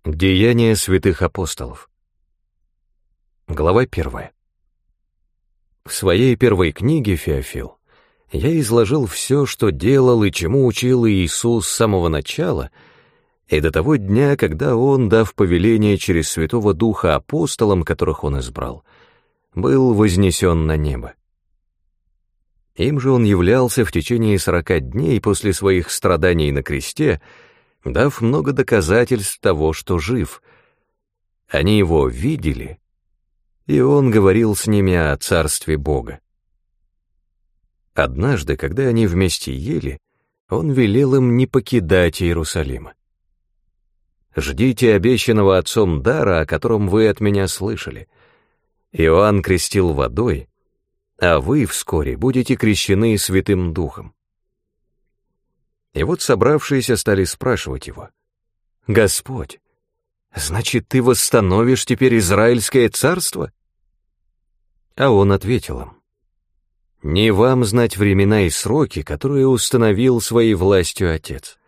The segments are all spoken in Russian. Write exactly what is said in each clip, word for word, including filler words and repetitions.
Деяния святых апостолов. Глава первая. В своей первой книге, Феофил, я изложил все, что делал и чему учил Иисус с самого начала, и до того дня, когда Он, дав повеление через Святого Духа апостолам, которых Он избрал, был вознесен на небо. Им же Он являлся в течение сорока дней после своих страданий на кресте, дав много доказательств того, что жив. Они Его видели, и Он говорил с ними о Царстве Бога. Однажды, когда они вместе ели, Он велел им не покидать Иерусалима. «Ждите обещанного Отцом дара, о котором вы от меня слышали. Иоанн крестил водой, а вы вскоре будете крещены Святым Духом». И вот собравшиеся стали спрашивать Его: «Господь, значит, Ты восстановишь теперь Израильское царство?» А Он ответил им: «Не вам знать времена и сроки, которые установил своей властью Отец.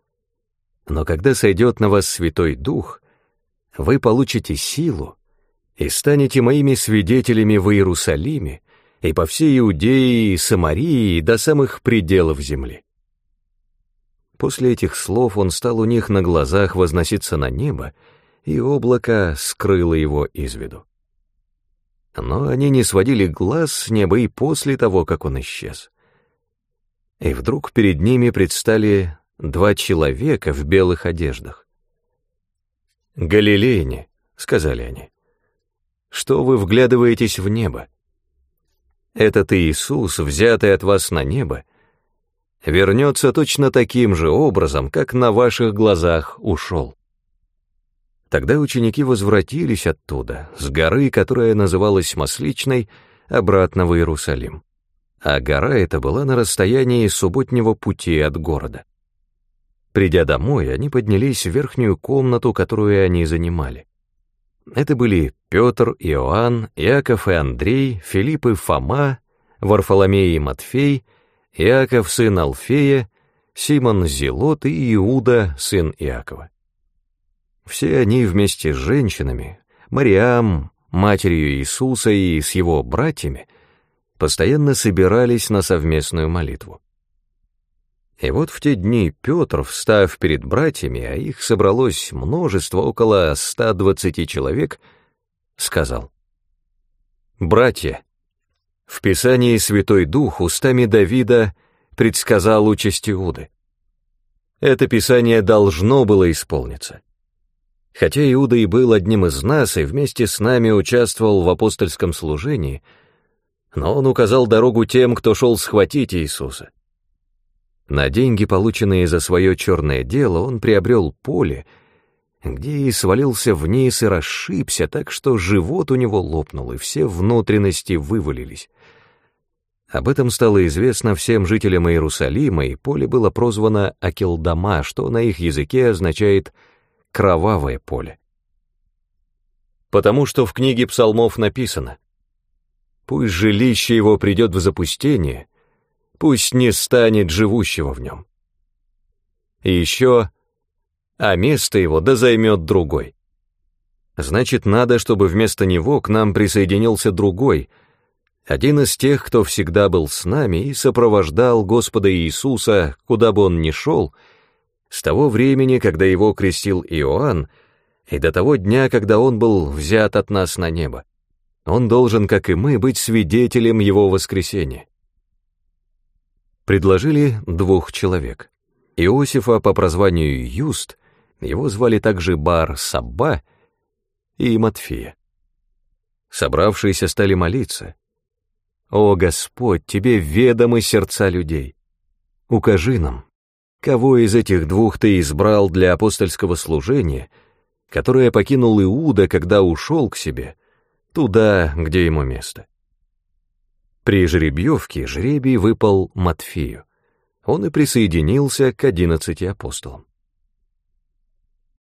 Но когда сойдет на вас Святой Дух, вы получите силу и станете моими свидетелями в Иерусалиме и по всей Иудее и Самарии и до самых пределов земли». После этих слов Он стал у них на глазах возноситься на небо, и облако скрыло Его из виду. Но они не сводили глаз с неба и после того, как Он исчез. И вдруг перед ними предстали два человека в белых одеждах. «Галилеяне», — сказали они, — «что вы вглядываетесь в небо? Этот Иисус, взятый от вас на небо, вернется точно таким же образом, как на ваших глазах ушел». Тогда ученики возвратились оттуда, с горы, которая называлась Масличной, обратно в Иерусалим. А гора эта была на расстоянии субботнего пути от города. Придя домой, они поднялись в верхнюю комнату, которую они занимали. Это были Петр, Иоанн, Иаков и Андрей, Филипп и Фома, Варфоломей и Матфей, Иаков, сын Алфея, Симон Зелот и Иуда, сын Иакова. Все они вместе с женщинами, Мариам, матерью Иисуса и с его братьями, постоянно собирались на совместную молитву. И вот в те дни Петр, встав перед братьями, а их собралось множество, около ста двадцати человек, сказал: «Братья, в Писании Святой Дух устами Давида предсказал участь Иуды. Это Писание должно было исполниться. Хотя Иуда и был одним из нас и вместе с нами участвовал в апостольском служении, но он указал дорогу тем, кто шел схватить Иисуса. На деньги, полученные за свое черное дело, он приобрел поле, где и свалился вниз и расшибся, так что живот у него лопнул, и все внутренности вывалились. Об этом стало известно всем жителям Иерусалима, и поле было прозвано Акелдама, что на их языке означает «кровавое поле». Потому что в книге Псалмов написано: «Пусть жилище его придет в запустение, пусть не станет живущего в нем». И еще: «А место его да займет другой». Значит, надо, чтобы вместо него к нам присоединился другой, один из тех, кто всегда был с нами и сопровождал Господа Иисуса, куда бы он ни шел, с того времени, когда его крестил Иоанн, и до того дня, когда он был взят от нас на небо. Он должен, как и мы, быть свидетелем его воскресения. Предложили двух человек: Иосифа по прозванию Юст, его звали также Бар-Сабба, и Матфея. Собравшиеся стали молиться: «О Господь, Тебе ведомы сердца людей. Укажи нам, кого из этих двух Ты избрал для апостольского служения, которое покинул Иуда, когда ушел к себе, туда, где ему место». При жеребьевке жребий выпал Матфею. Он и присоединился к одиннадцати апостолам.